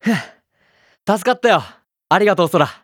ふぅ、助かったよ。ありがとう、ソラ。